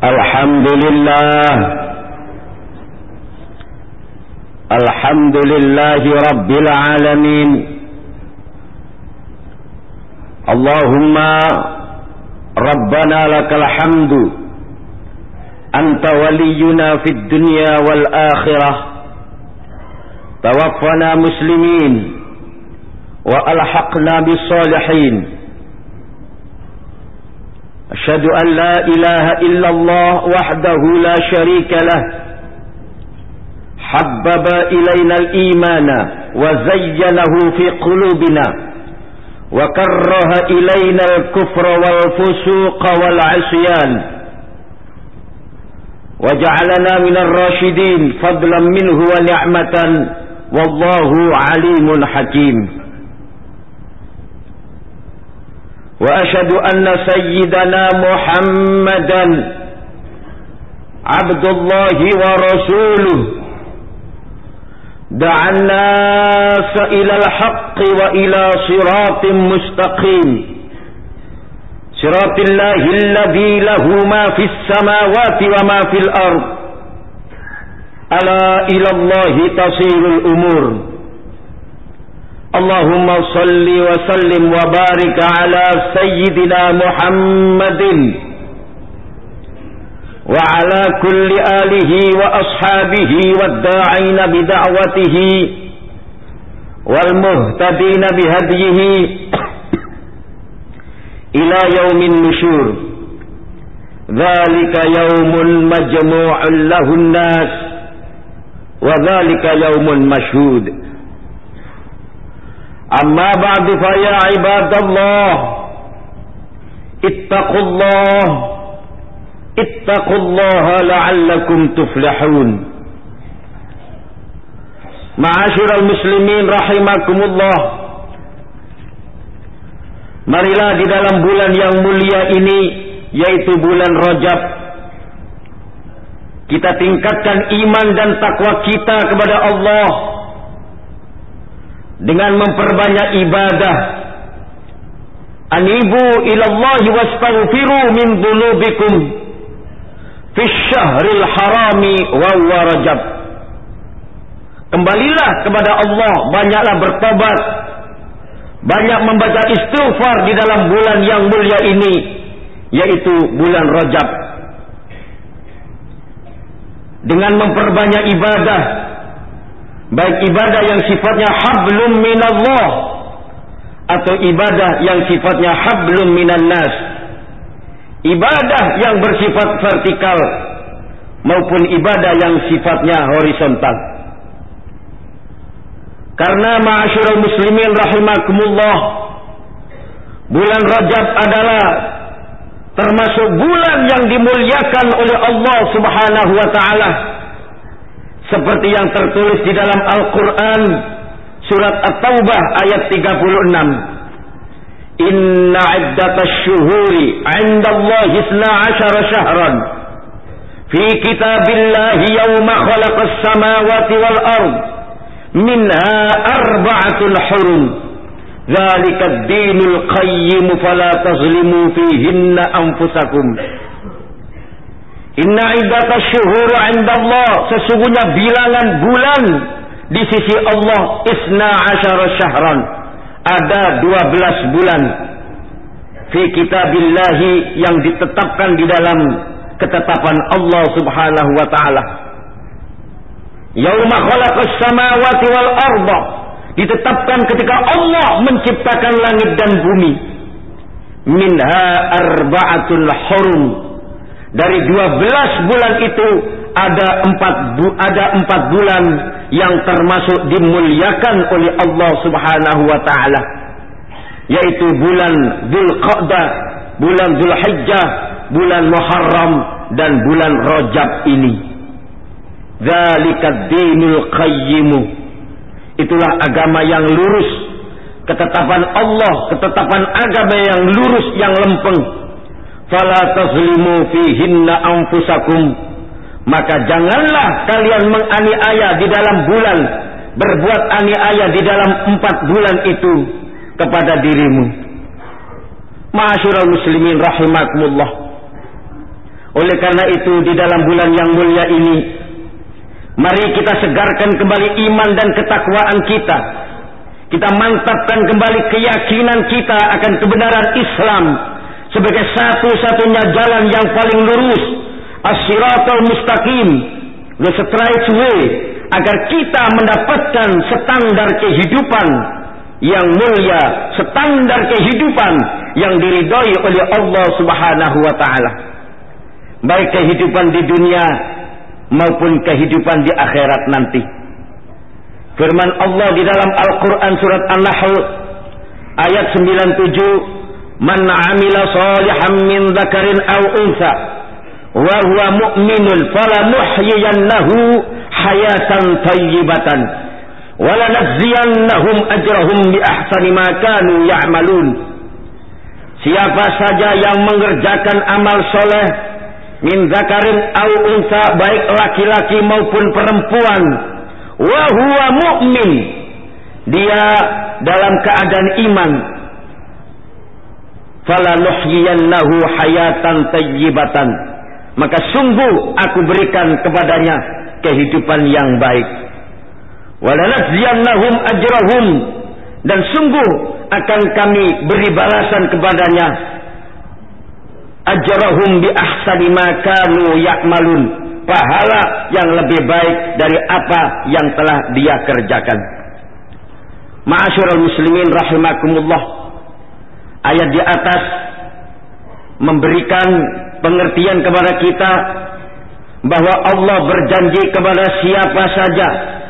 Alhamdulillahi Rabbil Alamin. Allahumma Rabbana lakal hamdu, anta waliyuna fid dunya wal akhirah, tawaffana muslimin wa alhaqna bis salihin. Asyhadu an la ilaha illallah wahdahu la syarika lah, habbaba ilayna al-imana wa zayyanahu fi qulubina wa karraha ilayna al-kufra wal fusuqa wal 'isyan wa ja'alana minar rasyidin fadlan minhu wa ni'matan wallahu 'alimun hakim. Wa asyhadu anna sayyidana Muhammadan abdullahi wa rasuluh da'a an-nasa ila al-haqqi wa ila siratin mustaqim, siratillahi alladhi lahu ma fis samawati wa ma fil ard, ala ila Allahi tasirul umur. Allahumma salli wa sallim wa barik ala sayyidina Muhammadin wa ala kulli alihi wa ashabihi wadda'ina bida'watihi wal muhtadina bihadyihi ila yaumin nusyur. Dzalika yaumun majmu'un lahun nas wa dzalika yaumun mashhud. Amma ba'du fa ya ibadallah, ittaqullaha la'allakum tuflihun. Ma'asyiral muslimin rahimakumullah, marilah di dalam bulan yang mulia ini, yaitu bulan Rajab, kita tingkatkan iman dan takwa kita kepada Allah dengan memperbanyak ibadah. Anibu ilallahi wastaghfiru min dhunubikum fi syahril harami wa huwa Rajab. Kembalilah kepada Allah, banyaklah bertobat, banyak membaca istighfar di dalam bulan yang mulia ini, yaitu bulan Rajab. Dengan memperbanyak ibadah, baik ibadah yang sifatnya hablum minallah atau ibadah yang sifatnya hablum minan nas, ibadah yang bersifat vertikal maupun ibadah yang sifatnya horizontal. Karena ma'asyiral muslimin rahimakumullah, bulan Rajab adalah termasuk bulan yang dimuliakan oleh Allah Subhanahu wa taala, seperti yang tertulis di dalam Al-Quran surat At-Taubah ayat 36. Inna iddatash syuhuri 'indallahi 12 syahran fi kitabillahi yawma khalaqas samawati wal ard minha arba'atul hurum dzalika ad-dinul qayyim fala tazlimu fihinna anfusakum. Inna iddatash syuhuri 'indallah, sesungguhnya bilangan bulan di sisi Allah 12 syahran, ada 12 bulan, fi kitabillahi, yang ditetapkan di dalam ketetapan Allah Subhanahu wa taala. Yauma khalaqas samawati wal arda, ditetapkan ketika Allah menciptakan langit dan bumi. Minha arba'atul hurum, dari 12 bulan itu ada 4 bulan yang termasuk dimuliakan oleh Allah Subhanahu wa taala, yaitu bulan Dzulqa'dah, bulan Dzulhijjah, bulan Muharram dan bulan Rajab ini. Dzalikad dinul qayyim, itulah agama yang lurus, ketetapan Allah, ketetapan agama yang lurus, yang lempeng. Fala tazlimu fihinna anfusakum, maka janganlah kalian menganiaya di dalam bulan, berbuat aniaya di dalam 4 bulan itu kepada dirimu. Ma'asyiral muslimin rahimakumullah, Oleh karena itu di dalam bulan yang mulia ini, mari kita segarkan kembali iman dan ketakwaan kita. Kita mantapkan kembali keyakinan kita akan kebenaran Islam sebagai satu-satunya jalan yang paling lurus, as-siratal mustaqim, the straight way, agar kita mendapatkan standar kehidupan yang mulia, standar kehidupan yang diridhoi oleh Allah Subhanahu wa taala. Baik kehidupan di dunia maupun kehidupan di akhirat nanti. Firman Allah di dalam Al-Qur'an surat An-Nahl ayat 97, "Man 'amila shalihan min dzakarin aw unsa wa huwa mu'minun falanuhyiyannahu hayatan thayyibatan wa lanajziyannahum ajrahum bi ahsani ma kanu ya'malun." Siapa saja yang mengerjakan amal soleh min zakarin au unsa, baik laki-laki maupun perempuan, wa huwa mu'min, dia dalam keadaan iman, falanuhyiyannahu hayatan tayyibatan, maka sungguh aku berikan kepadanya kehidupan yang baik, walanajziyannahum ajrahum, dan sungguh akan kami beri balasan kepadanya ajrahum bi ahsani ma kanu ya'malun, pahala yang lebih baik dari apa yang telah dia kerjakan. Ma'asyiral muslimin rahimakumullah, ayat di atas memberikan pengertian kepada kita bahwa Allah berjanji kepada siapa saja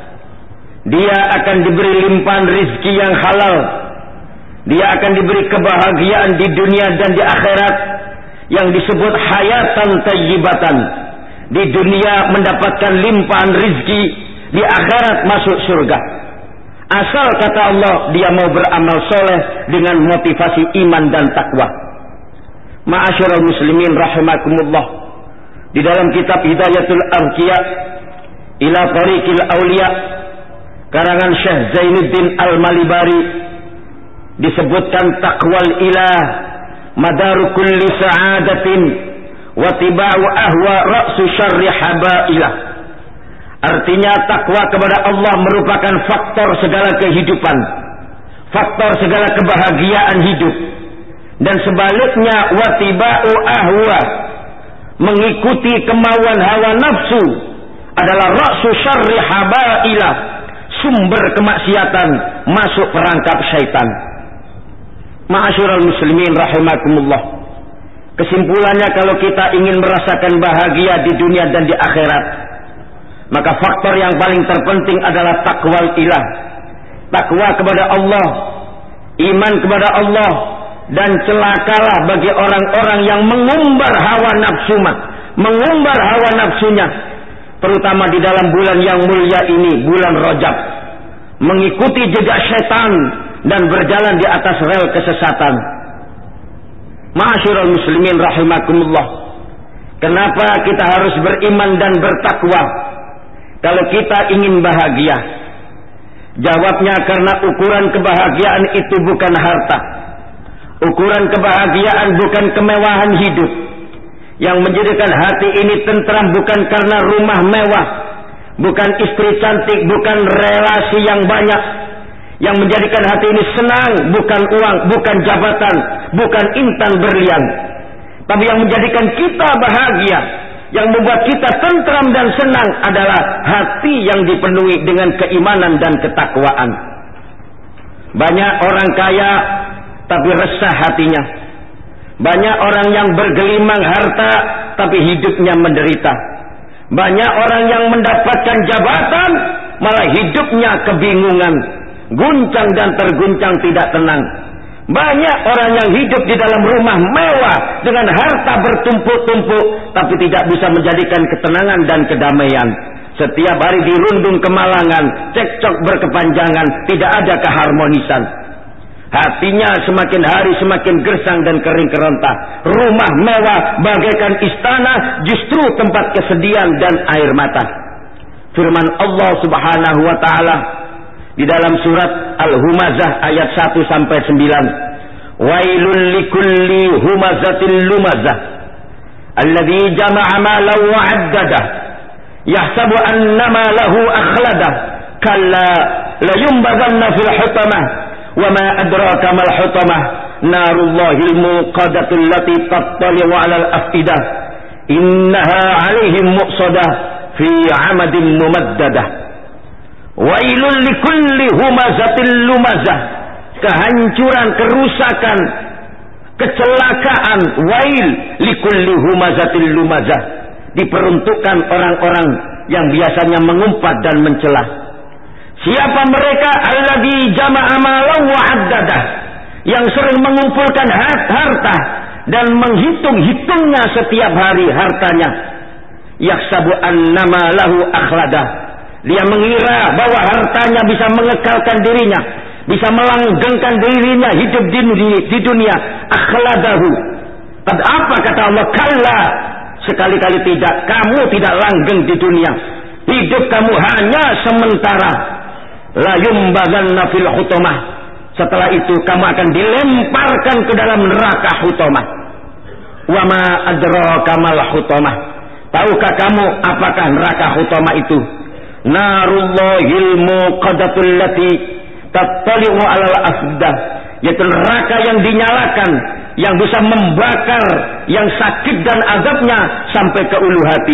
dia akan diberi limpahan rizki yang halal, dia akan diberi kebahagiaan di dunia dan di akhirat yang disebut hayatan tayyibatan. Di dunia mendapatkan limpahan rizki, di akhirat masuk surga. Asal kata Allah dia mau beramal soleh dengan motivasi iman dan takwa. Ma'asyiral muslimin rahimakumullah, di dalam kitab Hidayatul Arqiya ila Tariqil Auliya karangan Syekh Zainuddin Al-Malibari disebutkan taqwal ilah madaru kulli sa'adatin wa tiba'u ahwa ra'su syarri habailah. Artinya takwa kepada Allah merupakan faktor segala kehidupan, faktor segala kebahagiaan hidup. Dan sebaliknya wa tiba'u ahwa, mengikuti kemauan hawa nafsu, adalah ra'su syarri habailah, sumber kemaksiatan, masuk perangkap syaitan. Ma'asyiral muslimin rahimakumullah, kesimpulannya kalau kita ingin merasakan bahagia di dunia dan di akhirat, maka faktor yang paling terpenting adalah takwal ilah, takwa kepada Allah, iman kepada Allah. Dan celakalah bagi orang-orang yang mengumbar hawa nafsunya, terutama di dalam bulan yang mulia ini, bulan Rajab, mengikuti jejak setan dan berjalan di atas rel kesesatan. Ma'asyiral muslimin rahimakumullah, kenapa kita harus beriman dan bertakwa kalau kita ingin bahagia? Jawabnya karena ukuran kebahagiaan itu bukan harta. Ukuran kebahagiaan bukan kemewahan hidup. Yang menjadikan hati ini tentram bukan karena rumah mewah, bukan istri cantik, bukan relasi yang banyak. Yang menjadikan hati ini senang bukan uang, bukan jabatan, bukan intan berlian. Tapi yang menjadikan kita bahagia, yang membuat kita tentram dan senang adalah hati yang dipenuhi dengan keimanan dan ketakwaan. Banyak orang kaya tapi resah hatinya. Banyak orang yang bergelimang harta tapi hidupnya menderita. Banyak orang yang mendapatkan jabatan malah hidupnya kebingungan, guncang dan terguncang, tidak tenang. Banyak orang yang hidup di dalam rumah mewah dengan harta bertumpuk-tumpuk tapi tidak bisa menjadikan ketenangan dan kedamaian. Setiap hari dirundung kemalangan, cekcok berkepanjangan, tidak ada keharmonisan. Hatinya semakin hari semakin gersang dan kering kerontah. Rumah mewah bagaikan istana, justru tempat kesedihan dan air mata. Firman Allah Subhanahu wa taala di dalam surat Al-Humazah ayat 1 sampai 9. Wailul likulli humazatil lumazah alladzi jama'a malan wa 'addadah yahsabu anna malahu akhladah kalla la yumbazanna fil hutamah wa ma adraka mal hutamah narullahil muqadatul lati tattali'u 'alal afidah innaha 'alaihim muqsadah fi 'amadin mumaddadah wailul likulli humazatil lumazah, kehancuran, kerusakan, kecelakaan, wail likulli humazatil lumazah, diperuntukkan orang-orang yang biasanya mengumpat dan mencela. Siapa mereka? Alladzi jama'a malan wa 'addadah, yang sering mengumpulkan harta dan menghitung-hitungnya setiap hari hartanya. Yahsabu annama lahu akhladah, dia mengira bahwa hartanya bisa mengekalkan dirinya, bisa melanggengkan dirinya hidup di dunia. Akhladahu, apa kata Allah? Kalla, sekali-kali tidak, kamu tidak langgeng di dunia, hidup kamu hanya sementara. La yumbazanna fil hutamah, setelah itu kamu akan dilemparkan ke dalam neraka hutamah. Wa ma adraka mal hutamah, tahukah kamu apakah neraka hutamah itu? Narullahil muqadatul lati tattali'u 'alal afdah, yaitu neraka yang dinyalakan, yang bisa membakar, yang sakit dan azabnya sampai ke ulu hati.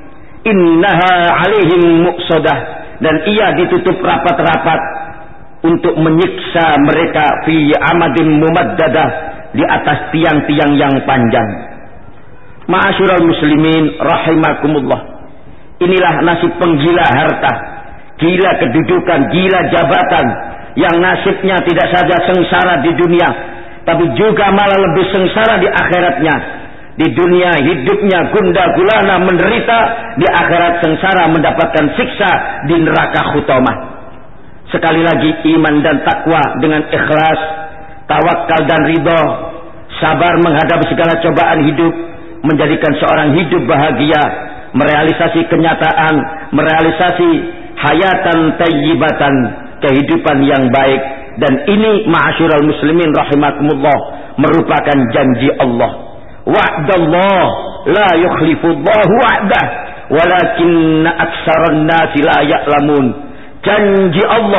Innaha 'alaihim muqsadah, dan ia ditutup rapat-rapat untuk menyiksa mereka fi amadin mumaddadah, di atas tiang-tiang yang panjang. Ma'asyiral muslimin rahimakumullah, inilah nasib penggila harta, gila kedudukan, gila jabatan, yang nasibnya tidak saja sengsara di dunia, tapi juga malah lebih sengsara di akhiratnya. Di dunia hidupnya gundah gulana menderita, di akhirat sengsara mendapatkan siksa di neraka hutamah. Sekali lagi, iman dan takwa dengan ikhlas, tawakal dan ridho, sabar menghadapi segala cobaan hidup, menjadikan seorang hidup bahagia, merealisasi kenyataan, merealisasi hayatan tayyibatan, kehidupan yang baik. Dan ini ma'asyiral muslimin rahimakumullah merupakan janji Allah. Wa'dallah la yukhlifullahu wa'dah walakinna aktsaran nasi la ya'lamun. Janji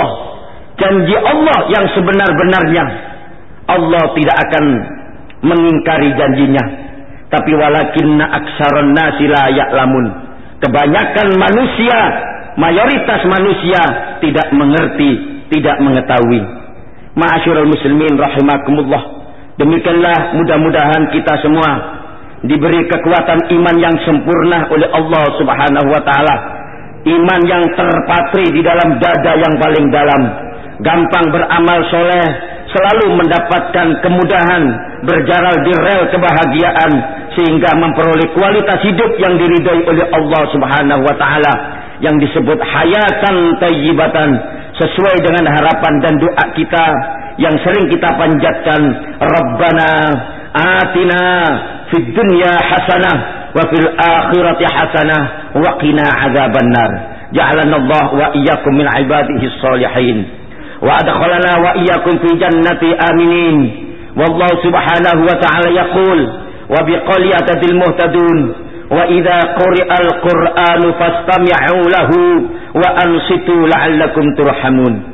Allah yang sebenar-benarnya. Allah tidak akan mengingkari janjinya, tapi walakinna aktsaran nasi la ya'lamun. Kebanyakan manusia, mayoritas manusia tidak mengerti, tidak mengetahui. Ma'asyiral muslimin rahimakumullah, demikianlah mudah-mudahan kita semua diberi kekuatan iman yang sempurna oleh Allah Subhanahu wa taala. Iman yang terpatri di dalam dada yang paling dalam, gampang beramal soleh, selalu mendapatkan kemudahan, berjalan di rel kebahagiaan, sehingga memperoleh kualitas hidup yang diridhai oleh Allah Subhanahu wa taala, yang disebut hayatan tayyibatan, sesuai dengan harapan dan doa kita yang sering kita panjatkan. Rabbana atina fid dunya hasanah wa fil akhirati hasanah wa qina adzabannar. Ja'alanallahu wa iyyakum min ibadihi sholihin wa adkhalana wa iyyakum fi jannati aminin. Wallahu subhanahu wa ta'ala yaqul wa biqali atadil muhtadun wa idza quri'al qur'anu fastami'u lahu wa ansitu la'allakum turhamun.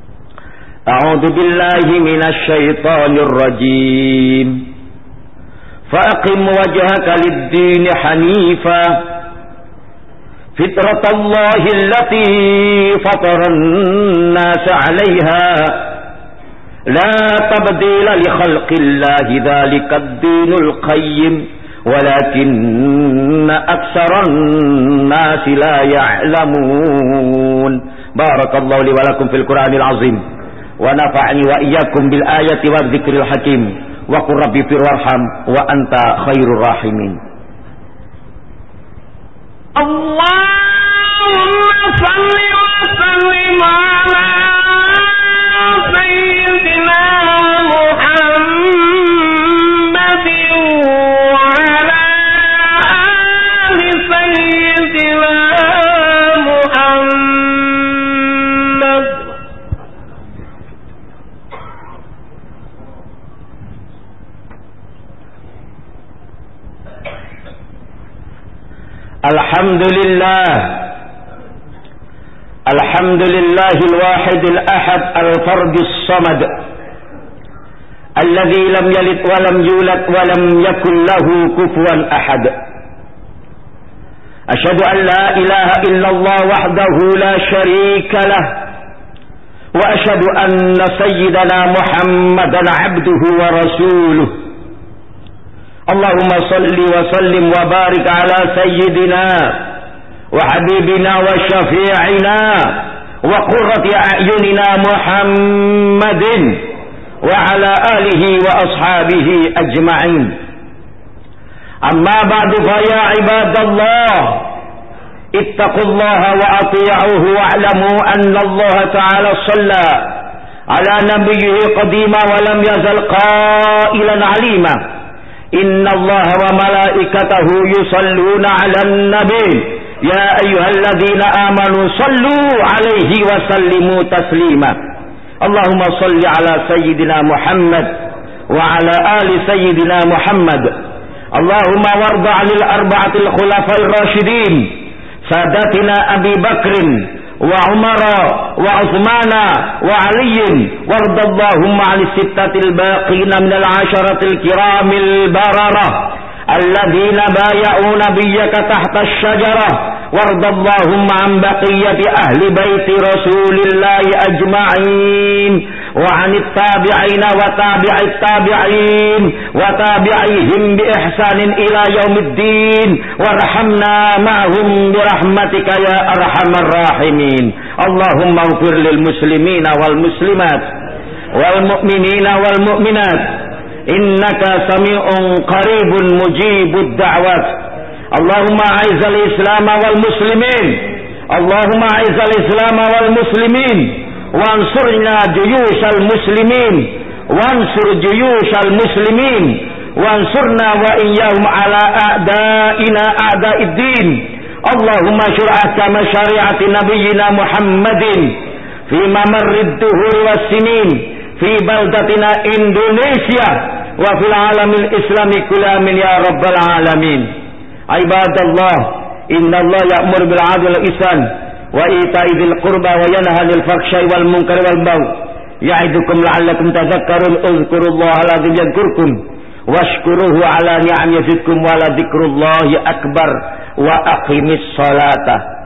A'udzu billahi minasy syaithanir rajim. Faqim wajhaka lid-din hanifa fitratallahi allati fataran nas 'alayha la tabdila li khalqillahi dzalikad dinul qayyim walakinna aktsaran nas la ya'lamun. Barakallahu li wa lakum fil Qur'anil azim wa nafa'ani wa iyyakum bil ayati wa dzikril hakim wa qur rabbi firwarham wa anta khairur rahimin. Allahumma salli wa sallim ala sayyidina Muhammadin wa ala ali sayyidina Muhammad. Alhamdulillahil wahidil ahad al-fardis samad alladzi lam yalid wa lam yulad wa lam yakul lahu kufuwan ahad. Asyhadu an la ilaha illallah wahdahu la syarika lah wa asyhadu anna sayyidana Muhammadan abduhu wa rasuluh. Allahumma salli wa sallim wa barik ala sayyidina wa habibina wa syafi'ina wa qurrati a'yunina Muhammadin wa ala alihi wa ashabihi ajma'in. Amma ba'du fa ya ibadallah ittaqullaha wa ati'uhu wa'lamu anna Allah ta'ala shalla ala nabiyhi qadima wa lam yazal qailan 'alima. Inna Allah wa malaikatahu yusalluna 'alan nabiy ya ayyuhalladzina amanu sallu 'alaihi wa sallimu taslima. Allahumma salli ala sayyidina Muhammad wa ala ali sayyidina Muhammad. Allahumma warda 'anil arba'atil khulafa'ir rasyidin sadatina Abi Bakrin wa Umar wa Uthmana wa Ali wardallahumma 'alis sittatil baqina minal 'asharatil kiramil bararah alladhina bay'u nabiyyaka tahta asy-syajarah wardallahumma 'an baqiyati ahli baiti rasulillahi ajma'in wa 'anit tabi'ina wa tabi'it tabi'in wa tabi'ihim bi ihsanin ila yaumiddin warhamna ma'hum bi rahmatika ya arhamar rahimin. Allahumma ighfir lil muslimina wal muslimat wal mu'minina wal mu'minat innaka sami'un qaribun mujibud da'wat. Allahumma a'izal islam wal muslimin, Allahumma a'izal islam wal muslimin wansurna juyushal muslimin wansur juyushal muslimin wansurna wa iyyahum ala a'daina a'daiddin. Allahumma syur'aka masyari'ati nabiyyina Muhammadin fi mamarrid duhur was sinin fi baldatina Indonesia wa fil alamil islami kullamin ya rabbal alamin. Ibadallah, innallaha ya'muru bil 'adli wal ihsan wa ita'i dzil qurba wa yanha 'anil fahsya'i wal munkari wal baghi ya'idukum la'allakum tadhakkarun. Uzkurullaha alazim yadhkurkum washkuruhu ala ni'am yazidkum wa la dzikrullahi akbar wa aqimis salata.